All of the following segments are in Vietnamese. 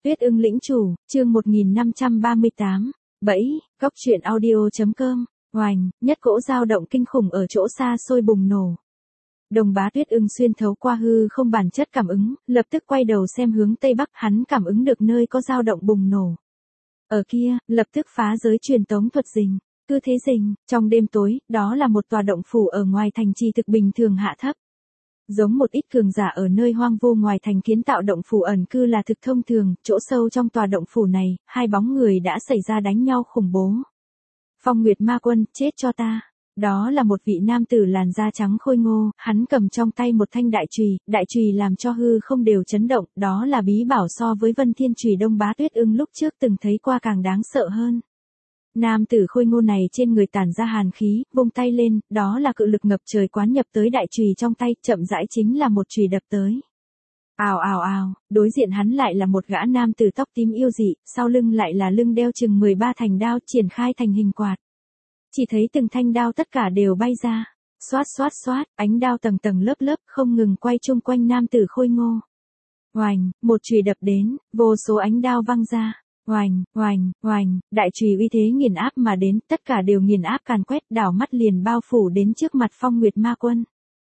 Tuyết ưng lĩnh chủ, chương 1538, bẫy, góc truyện audio.com, oành, nhất cỗ dao động kinh khủng ở chỗ xa xôi bùng nổ. Đồng Bá Tuyết ưng xuyên thấu qua hư không bản chất cảm ứng, lập tức quay đầu xem hướng tây bắc, hắn cảm ứng được nơi có dao động bùng nổ. Ở kia, lập tức phá giới truyền tống thuật rình, cứ thế rình, trong đêm tối, đó là một tòa động phủ ở ngoài thành trì thực bình thường hạ thấp. Giống một ít cường giả ở nơi hoang vu ngoài thành kiến tạo động phủ ẩn cư là thực thông thường, chỗ sâu trong tòa động phủ này, hai bóng người đã xảy ra đánh nhau khủng bố. Phong Nguyệt Ma Quân, chết cho ta. Đó là một vị nam tử làn da trắng khôi ngô, hắn cầm trong tay một thanh đại chùy làm cho hư không đều chấn động, đó là bí bảo so với Vân Thiên Chùy Đông Bá Tuyết ưng lúc trước từng thấy qua càng đáng sợ hơn. Nam tử khôi ngô này trên người tản ra hàn khí, vung tay lên, đó là cự lực ngập trời quán nhập tới đại chùy trong tay, chậm rãi chính là một chùy đập tới. Ào ào ào, đối diện hắn lại là một gã nam tử tóc tím yêu dị, sau lưng lại là lưng đeo chừng 13 thành đao triển khai thành hình quạt. Chỉ thấy từng thanh đao tất cả đều bay ra, xoát xoát xoát, ánh đao tầng tầng lớp lớp không ngừng quay chung quanh nam tử khôi ngô. Oành, một chùy đập đến, vô số ánh đao văng ra. Oành, oành, oành, đại chùy uy thế nghiền áp mà đến, tất cả đều nghiền áp càn quét, đảo mắt liền bao phủ đến trước mặt Phong Nguyệt Ma Quân.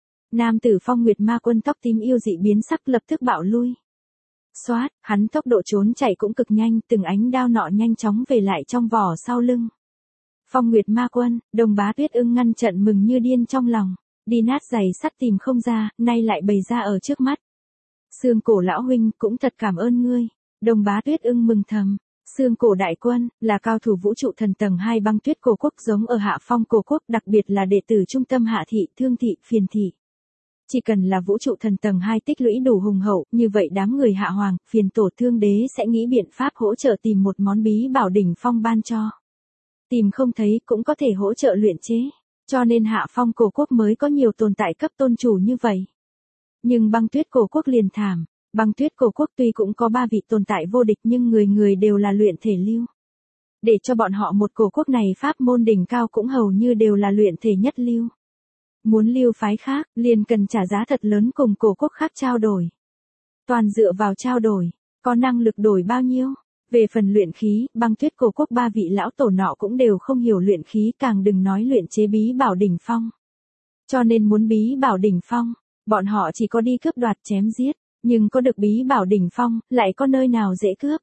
Nam tử Phong Nguyệt Ma Quân tóc tím yêu dị biến sắc lập tức bạo lui. Xoát, hắn tốc độ trốn chạy cũng cực nhanh, từng ánh đao nọ nhanh chóng về lại trong vỏ sau lưng. Phong Nguyệt Ma Quân, Đồng Bá Tuyết ưng ngăn trận mừng như điên trong lòng, đi nát giày sắt tìm không ra, nay lại bày ra ở trước mắt. Xương Cổ lão huynh cũng thật cảm ơn ngươi. Đồng Bá Tuyết ưng mừng thầm. Xương Cổ đại quân, là cao thủ vũ trụ thần tầng 2 băng tuyết cổ quốc giống ở Hạ Phong cổ quốc, đặc biệt là đệ tử trung tâm Hạ thị, Thương thị, Phiền thị. Chỉ cần là vũ trụ thần tầng 2 tích lũy đủ hùng hậu, như vậy đám người Hạ Hoàng, Phiền tổ Thương đế sẽ nghĩ biện pháp hỗ trợ tìm một món bí bảo đỉnh phong ban cho. Tìm không thấy cũng có thể hỗ trợ luyện chế, cho nên Hạ Phong cổ quốc mới có nhiều tồn tại cấp tôn chủ như vậy. Nhưng băng tuyết cổ quốc liền thảm. Băng tuyết cổ quốc tuy cũng có 3 vị tồn tại vô địch nhưng người người đều là luyện thể lưu. Để cho bọn họ một cổ quốc này pháp môn đỉnh cao cũng hầu như đều là luyện thể nhất lưu. Muốn lưu phái khác, liền cần trả giá thật lớn cùng cổ quốc khác trao đổi. Toàn dựa vào trao đổi, có năng lực đổi bao nhiêu? Về phần luyện khí, băng tuyết cổ quốc 3 vị lão tổ nọ cũng đều không hiểu luyện khí, càng đừng nói luyện chế bí bảo đỉnh phong. Cho nên muốn bí bảo đỉnh phong, bọn họ chỉ có đi cướp đoạt chém giết. Nhưng có được bí bảo đỉnh phong, lại có nơi nào dễ cướp.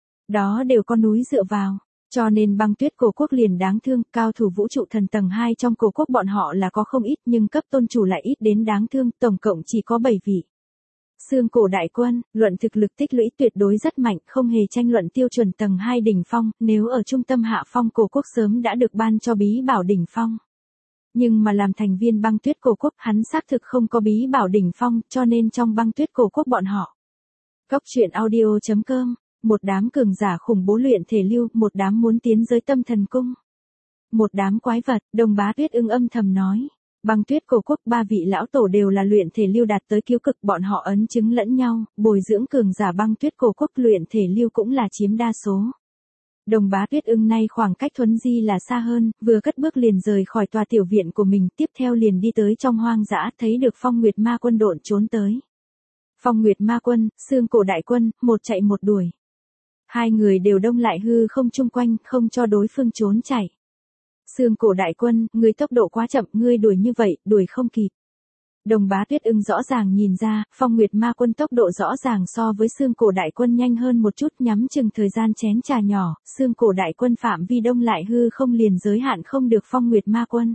Đó đều có núi dựa vào, cho nên băng tuyết cổ quốc liền đáng thương, cao thủ vũ trụ thần tầng 2 trong cổ quốc bọn họ là có không ít nhưng cấp tôn chủ lại ít đến đáng thương, tổng cộng chỉ có 7 vị. Xương Cổ đại quân, luận thực lực tích lũy tuyệt đối rất mạnh, không hề tranh luận tiêu chuẩn tầng 2 đỉnh phong, nếu ở trung tâm Hạ Phong cổ quốc sớm đã được ban cho bí bảo đỉnh phong. Nhưng mà làm thành viên băng tuyết cổ quốc hắn xác thực không có bí bảo đỉnh phong, cho nên trong băng tuyết cổ quốc bọn họ. Góc truyện audio.com, một đám cường giả khủng bố luyện thể lưu, một đám muốn tiến giới tâm thần cung. Một đám quái vật, Đồng Bá Tuyết ưng âm thầm nói. Băng tuyết cổ quốc 3 vị lão tổ đều là luyện thể lưu đạt tới cứu cực, bọn họ ấn chứng lẫn nhau, bồi dưỡng cường giả băng tuyết cổ quốc luyện thể lưu cũng là chiếm đa số. Đồng Bá Tuyết ưng nay khoảng cách Thuấn Di là xa hơn, vừa cất bước liền rời khỏi tòa tiểu viện của mình, tiếp theo liền đi tới trong hoang dã, thấy được Phong Nguyệt Ma Quân độn trốn tới. Phong Nguyệt Ma Quân, Xương Cổ đại quân, một chạy một đuổi. Hai người đều đông lại hư không chung quanh, không cho đối phương trốn chạy. Xương Cổ đại quân, ngươi tốc độ quá chậm, ngươi đuổi như vậy, đuổi không kịp. Đồng Bá Tuyết ưng rõ ràng nhìn ra, Phong Nguyệt Ma Quân tốc độ rõ ràng so với Xương Cổ đại quân nhanh hơn một chút, nhắm chừng thời gian chén trà nhỏ, Xương Cổ đại quân phạm vi đông lại hư không liền giới hạn không được Phong Nguyệt Ma Quân.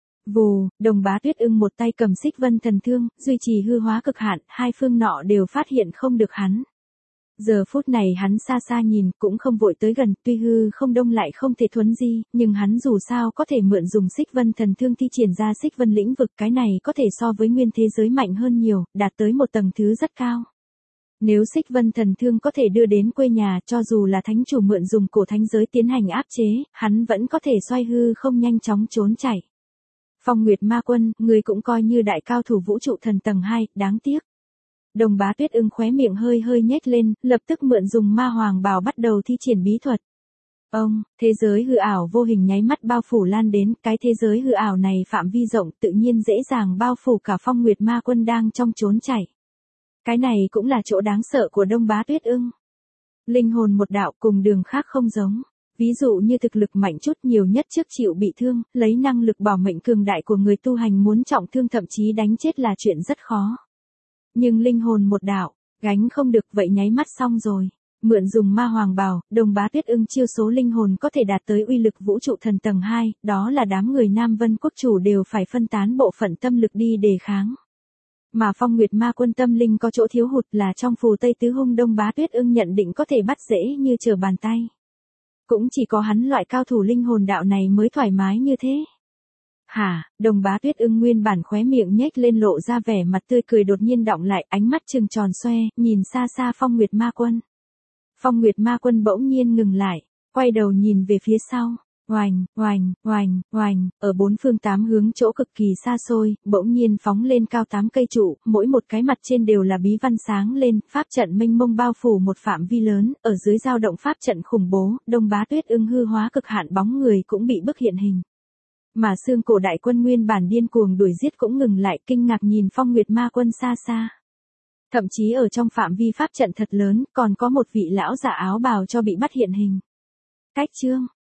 Vù, Đồng Bá Tuyết ưng một tay cầm Xích Vân thần thương, duy trì hư hóa cực hạn, hai phương nọ đều phát hiện không được hắn. Giờ phút này hắn xa xa nhìn, cũng không vội tới gần, tuy hư không đông lại không thể thuấn di, nhưng hắn dù sao có thể mượn dùng Xích Vân thần thương thi triển ra Xích Vân lĩnh vực, cái này có thể so với nguyên thế giới mạnh hơn nhiều, đạt tới một tầng thứ rất cao. Nếu Xích Vân thần thương có thể đưa đến quê nhà, cho dù là thánh chủ mượn dùng cổ thánh giới tiến hành áp chế, hắn vẫn có thể xoay hư không nhanh chóng trốn chạy. Phong Nguyệt Ma Quân, người cũng coi như đại cao thủ vũ trụ thần tầng 2, đáng tiếc. Đồng Bá Tuyết ưng khóe miệng hơi hơi nhếch lên, lập tức mượn dùng ma hoàng bào bắt đầu thi triển bí thuật. Thế giới hư ảo vô hình nháy mắt bao phủ lan đến, cái thế giới hư ảo này phạm vi rộng tự nhiên dễ dàng bao phủ cả Phong Nguyệt Ma Quân đang trong trốn chạy. Cái này cũng là chỗ đáng sợ của Đông Bá Tuyết ưng. Linh hồn một đạo cùng đường khác không giống. Ví dụ như thực lực mạnh chút nhiều nhất trước chịu bị thương, lấy năng lực bảo mệnh cường đại của người tu hành muốn trọng thương thậm chí đánh chết là chuyện rất khó. Nhưng linh hồn một đạo, gánh không được vậy nháy mắt xong rồi. Mượn dùng ma hoàng bào, Đồng Bá Tuyết Ưng chiêu số linh hồn có thể đạt tới uy lực vũ trụ thần tầng 2, đó là đám người Nam Vân Quốc chủ đều phải phân tán bộ phận tâm lực đi đề kháng. Mà Phong Nguyệt Ma Quân tâm linh có chỗ thiếu hụt là trong phù Tây Tứ Hung Đông Bá Tuyết Ưng nhận định có thể bắt dễ như trở bàn tay. Cũng chỉ có hắn loại cao thủ linh hồn đạo này mới thoải mái như thế. Hả, Đồng Bá Tuyết Ưng nguyên bản khóe miệng nhếch lên lộ ra vẻ mặt tươi cười đột nhiên đọng lại, ánh mắt trừng tròn xoe, nhìn xa xa Phong Nguyệt Ma Quân. Phong Nguyệt Ma Quân bỗng nhiên ngừng lại, quay đầu nhìn về phía sau. Oành, oành, oành, oành, ở bốn phương tám hướng chỗ cực kỳ xa xôi, bỗng nhiên phóng lên cao 8 cây trụ, mỗi một cái mặt trên đều là bí văn sáng lên, pháp trận mênh mông bao phủ một phạm vi lớn, ở dưới dao động pháp trận khủng bố, Đông Bá Tuyết Ưng hư hóa cực hạn bóng người cũng bị bức hiện hình. Mà xương cổ đại quân nguyên bản điên cuồng đuổi giết cũng ngừng lại kinh ngạc nhìn Phong Nguyệt Ma Quân xa xa. Thậm chí ở trong phạm vi pháp trận thật lớn, còn có một vị lão giả áo bào cho bị bắt hiện hình. Cách chương